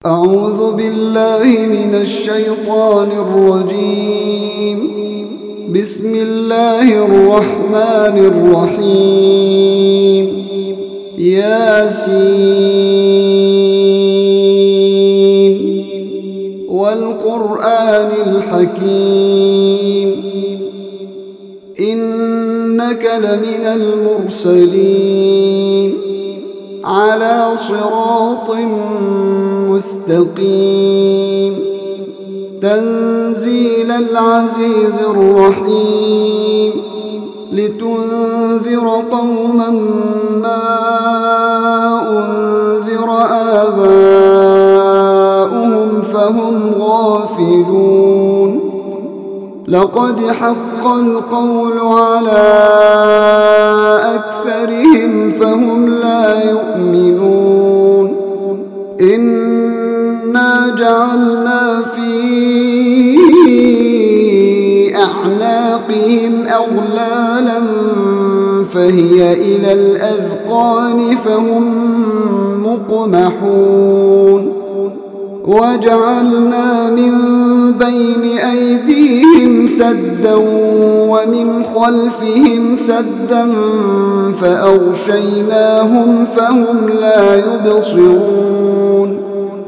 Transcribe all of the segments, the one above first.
أعوذ بالله من الشيطان الرجيم. بسم الله الرحمن الرحيم. ياسين والقرآن الحكيم إنك لمن المرسلين على صراط مستقيم تنزيل العزيز الرحيم لتنذر قوما ما أنذر آباؤهم فهم غافلون. لقد حق القول على أكثرهم فهم لا يؤمنون. إنا جعلنا في أعناقهم أغلالا فهي إلى الأذقان فهم مقمحون. وجعلنا من بين أيديهم سدا ومن خلفهم سدا فأغشيناهم فهم لا يبصرون.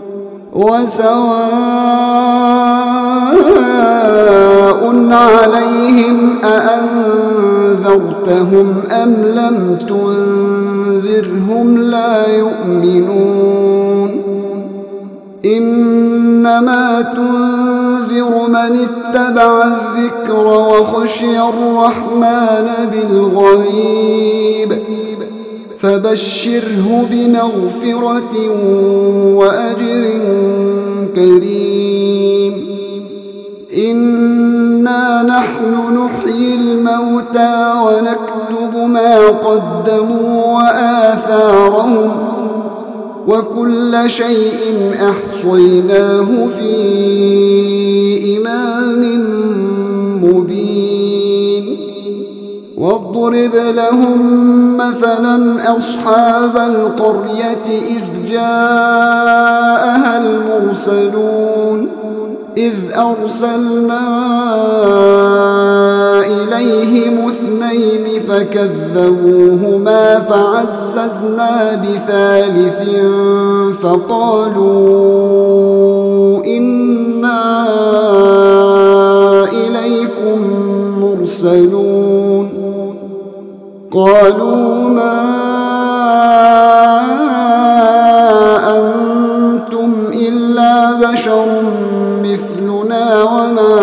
وسواء عليهم أأنذرتهم أم لم تنذرهم لا يؤمنون. إنما تنذر من اتبع الذكر وخشي الرحمن بالغيب فبشره بمغفرة وأجر كريم. إنا نحن نحيي الموتى ونكتب ما قدموا وآثارهم وكل شيء أحصيناه في إمام مبين. واضرب لهم مثلا أصحاب القرية إذ جاءها المرسلون إذ أرسلنا إليهم اثنين فكذبوهما فعززنا بثالث فقالوا إنا إليكم مرسلون. قالوا ما أنتم إلا بشر مثلنا وما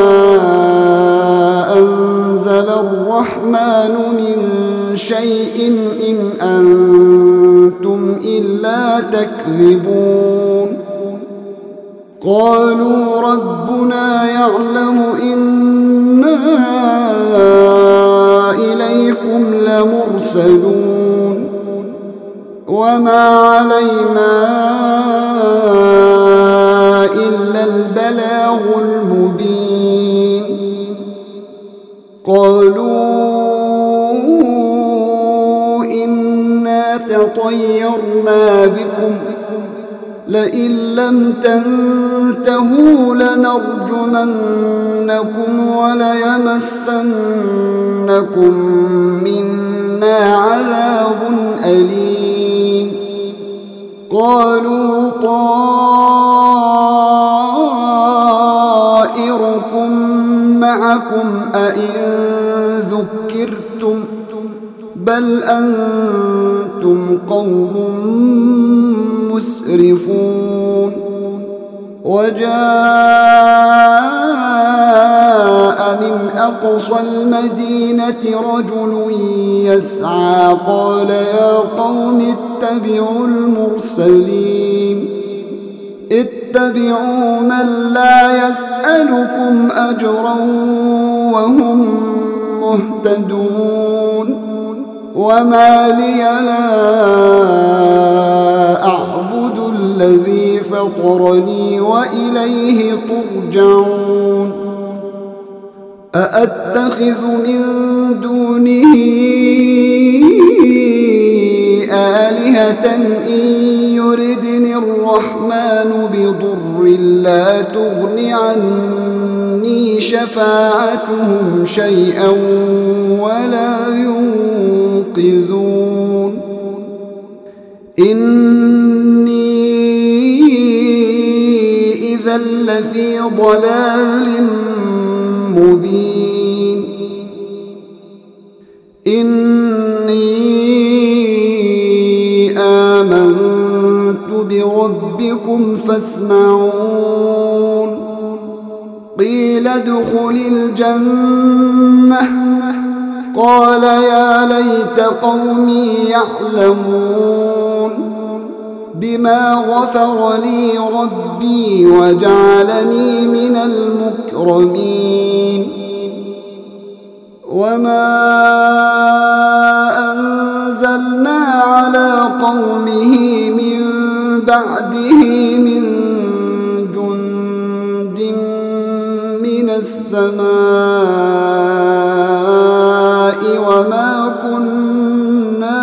أنزل الرحمن من شيء إن أنتم إلا تكذبون. قالوا ربنا يعلم إنا إليكم لمرسلون وما علينا إلا البلاغ المبين. قالوا إنا تطيرنا بكم لئن لم تنتهوا لنرجمنكم وليمسنكم منا عذاب أليم. قالوا طائركم معكم أئن ذكرتم بل أنتم قوم مسرفون. وجاء من أقصى المدينة رجل يسعى قال يا قوم اتبعوا المرسلين اتبعوا من لا يسألكم أجرا وهم مهتدون. وما لي لا أعبد الذي فطرني وإليه ترجعون. أأتخذ من دونه آلهة إن يردني الرحمن بضر لا تغن عني شفاعتهم شيئا ولا ينقذون إني إذا لفي ضلال مبين إني آمنت بربكم فاسمعون قيل ادخل الجنة قال يا ليت قومي يعلمون بما غفر لي ربي وجعلني من المكرمين وما أنزلنا على قومه من بعده من جند من السماء وما كنا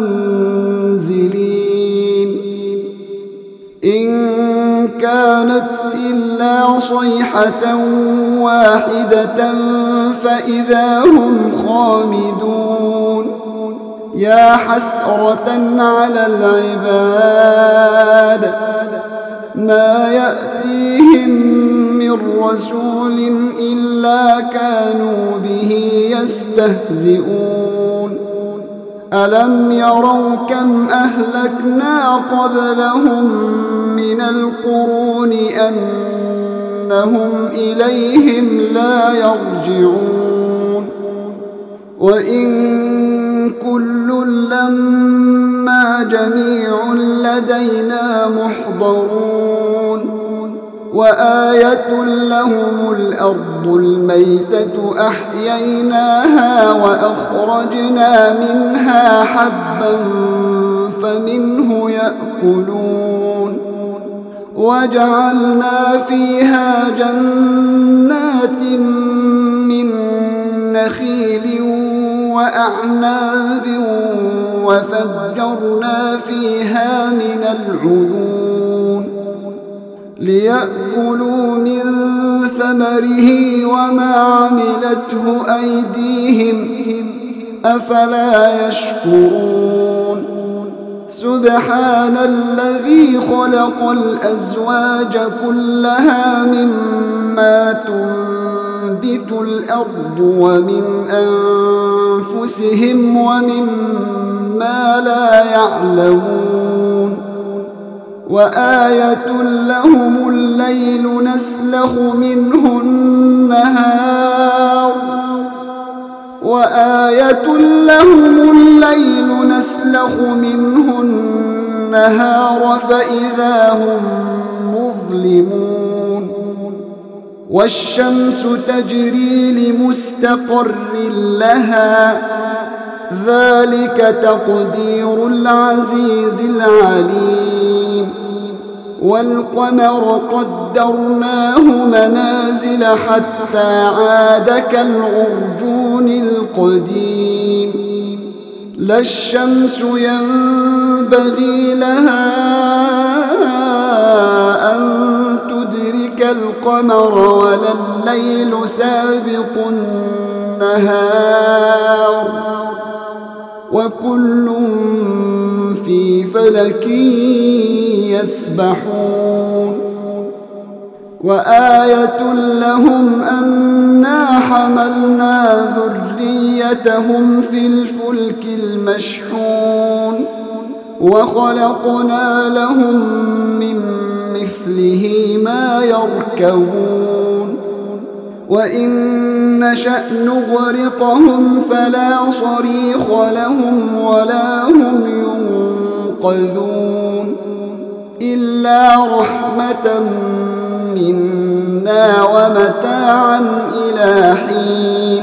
منزلين إن كانت إلا صيحة واحدة فإذا هم خامدون يا حسرة على العباد ما يأتيهم من رسول إلا كانوا به يستهزئون ألم يروا كم أهلكنا قبلهم من القرون أنهم إليهم لا يرجعون وإن كل لما جميع لدينا محضرون وآية لهم الأرض الميتة أحييناها وأخرجنا منها حبا فمنه يأكلون وجعلنا فيها جنات من نخيل وأعناب وفجرنا فيها من العيون ليأكلوا من ثمره وما عملته أيديهم أفلا يشكرون سبحان الذي خلق الأزواج كلها مما تنبت الأرض ومن أنفسهم ومما لا يعلمون وآية لهم الليل نسلخ منه النهار وآية لهم الليل نسلخ منه النهار فإذا هم مظلمون والشمس تجري لمستقر لها ذلك تقدير العزيز العليم والقمر قدرناه منازل حتى عاد كالعرجون القديم لا الشمس ينبغي لها أن تدرك القمر ولا الليل سابق النهار وكل في فلك يسبحون وآية لهم أنا حملنا ذريتهم في الفلك المشحون وخلقنا لهم من مثله ما يركبون وإن نشأ نغرقهم فلا صريخ لهم ولا هم ينقذون إلا رحمة منا ومتاعا إلى حين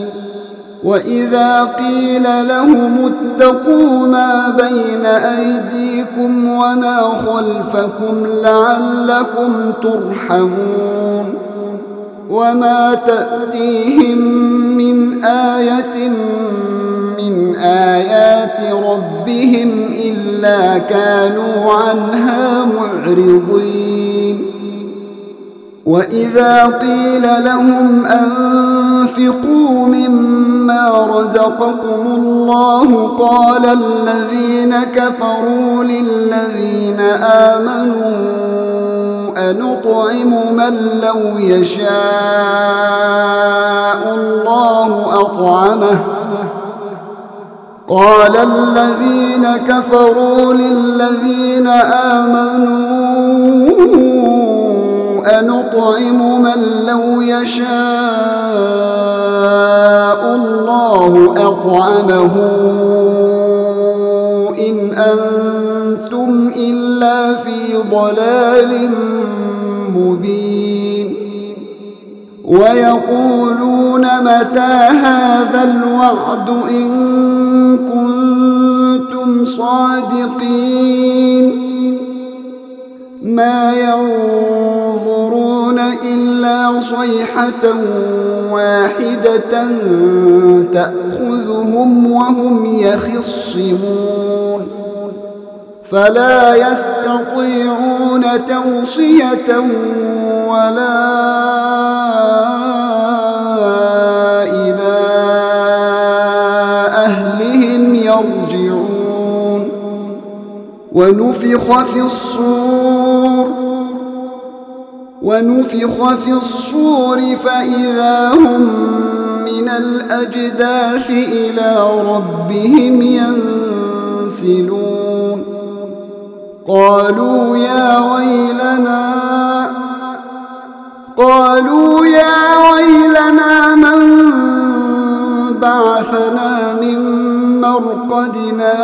وإذا قيل لهم اتقوا ما بين أيديكم وما خلفكم لعلكم ترحمون وما تأتيهم من آية من من آيات ربهم إلا كانوا عنها معرضين وإذا قيل لهم أنفقوا مما رزقكم الله قال الذين كفروا للذين آمنوا أنطعم من لو يشاء الله أطعمه قال الذين كفروا للذين آمنوا أنطعم من لو يشاء الله أطعمه إن أنتم إلا في ضلال مبين ويقولون متى هذا الوعد إن كنتم صادقين ما ينظرون إلا صيحة واحدة تأخذهم وهم يخصمون فلا يستطيعون توصية ولا إلى أهلهم يرجعون ونفخ في الصور فإذا هم من الأجداث إلى ربهم ينسلون قالوا يا ويلنا من بعثنا من مرقدنا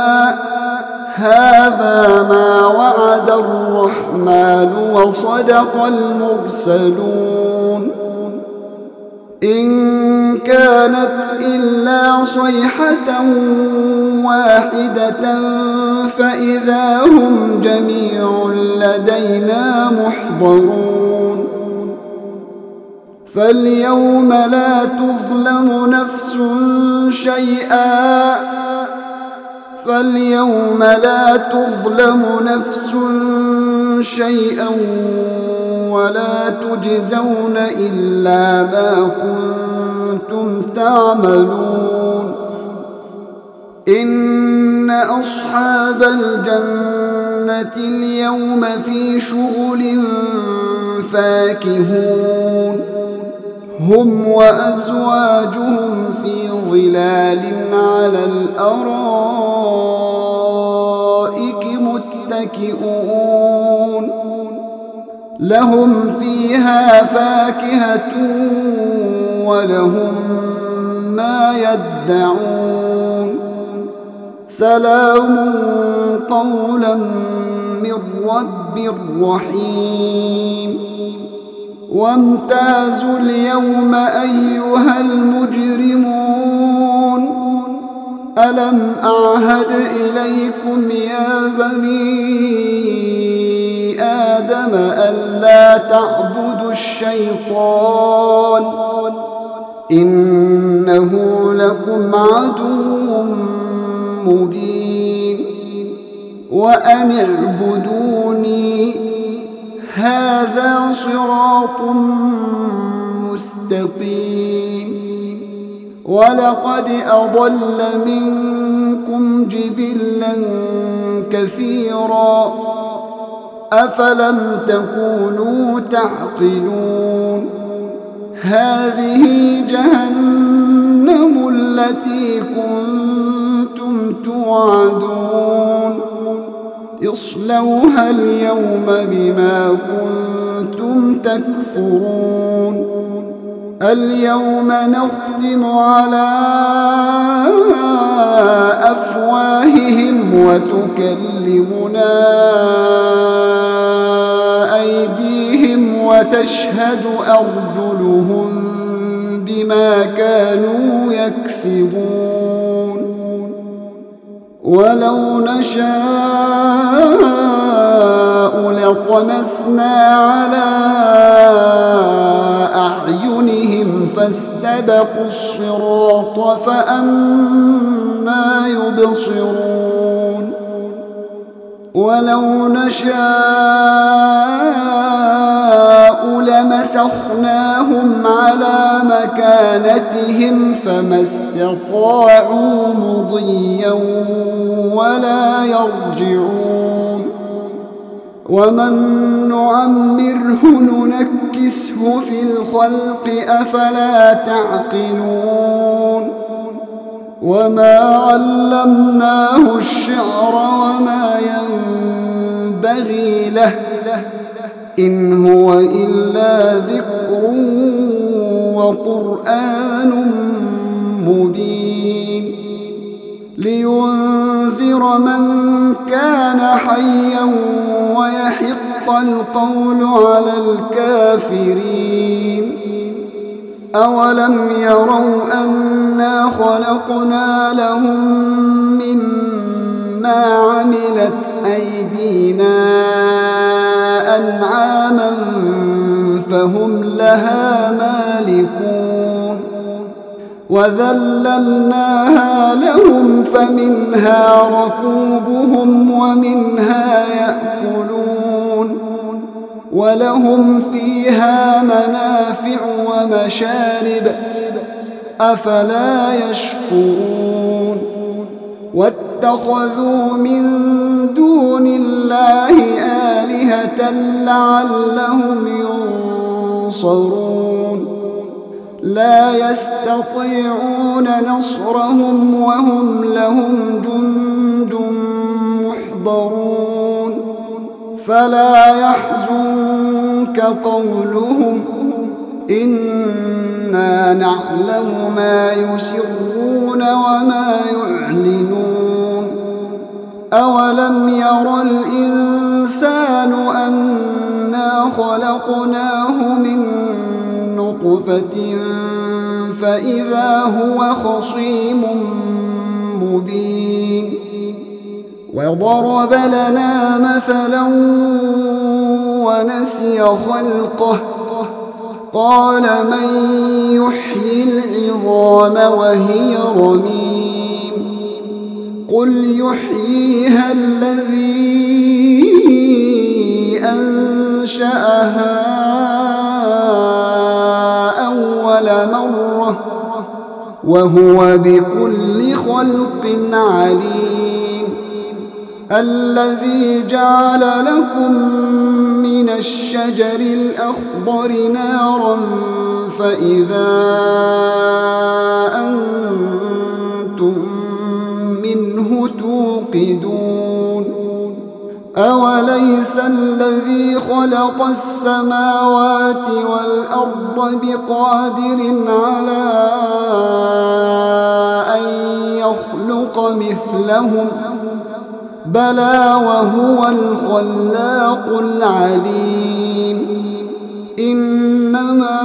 هذا ما وعد الرحمن وصدق المرسلون إن كانت إلا صيحة واحدة فإذا هم جميع لدينا محضرون فاليوم لا تظلم نفس شيئا ولا تجزون إلا ما كنتم تعملون إن أصحاب الجنة اليوم في شغل فاكهون هم وأزواجهم في ظلال على الأرائك متكئون لهم فيها فاكهة ولهم ما يدعون سلام قولا من رب رحيم وامتازوا اليوم أيها المجرمون ألم أعهد إليكم يا بني آدم ألا تعبدوا الشيطان إنه لكم عدو مبين وأن اعبدوني هذا صراط مستقيم ولقد أضل منكم جبلا كثيرا أفلم تكونوا تعقلون هذه جهنم التي كنتم توعدون اصلوها اليوم بما كنتم تكفرون اليوم نختم على أفواههم وتكلمنا أيديهم وتشهد أرجلهم بما كانوا يكسبون ولو نشاء لطمسنا على أعينهم فاستبقوا الصراط فأنى يبصرون ولو نشاء لمسخناهم على مكانتهم فما استطاعوا مضيا ولا يرجعون ومن نعمره ننكسه في الخلق أفلا تعقلون وما علمناه الشعر وما ينبغي له إن هو إلا ذكر وقرآن مبين لينذر من كان حيا ويحق القول على الكافرين أولم يروا أنا خلقنا لهم مما عملت أيدينا أنعاما فهم لها مالكون وذللناها لهم فمنها ركوبهم ومنها يأكلون ولهم فيها منافع ومشارب أفلا يشكرون واتخذوا من دون الله آلهة لعلهم ينصرون لا يستطيعون نصرهم وهم لهم جند محضرون فلا يحزنك قولهم إنا نعلم ما يسرون وما يعلنون أولم ير الإنسان أنا خلقناه من نطفة فإذا هو خصيم مبين وضرب لنا مثلا ونسي خلقه قال من يحيي العظام وهي رميم قل يحييها الذي أنشأها أول مرة وهو بكل خلق عليم الذي جعل لكم من الشجر الأخضر نارا فإذا أنتم منه توقدون أوليس الذي خلق السماوات والأرض بقادر على أن يخلق مثلهم بلى وهو الخلاق العليم إنما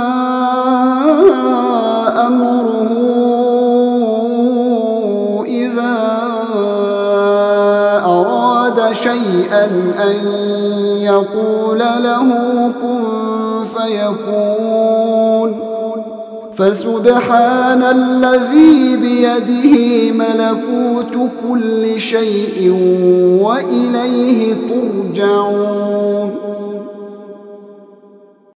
أمره إذا أراد شيئا أن يقول له كن فيكون فسبحان الذي بيده ملكوت كل شيء وإليه ترجعون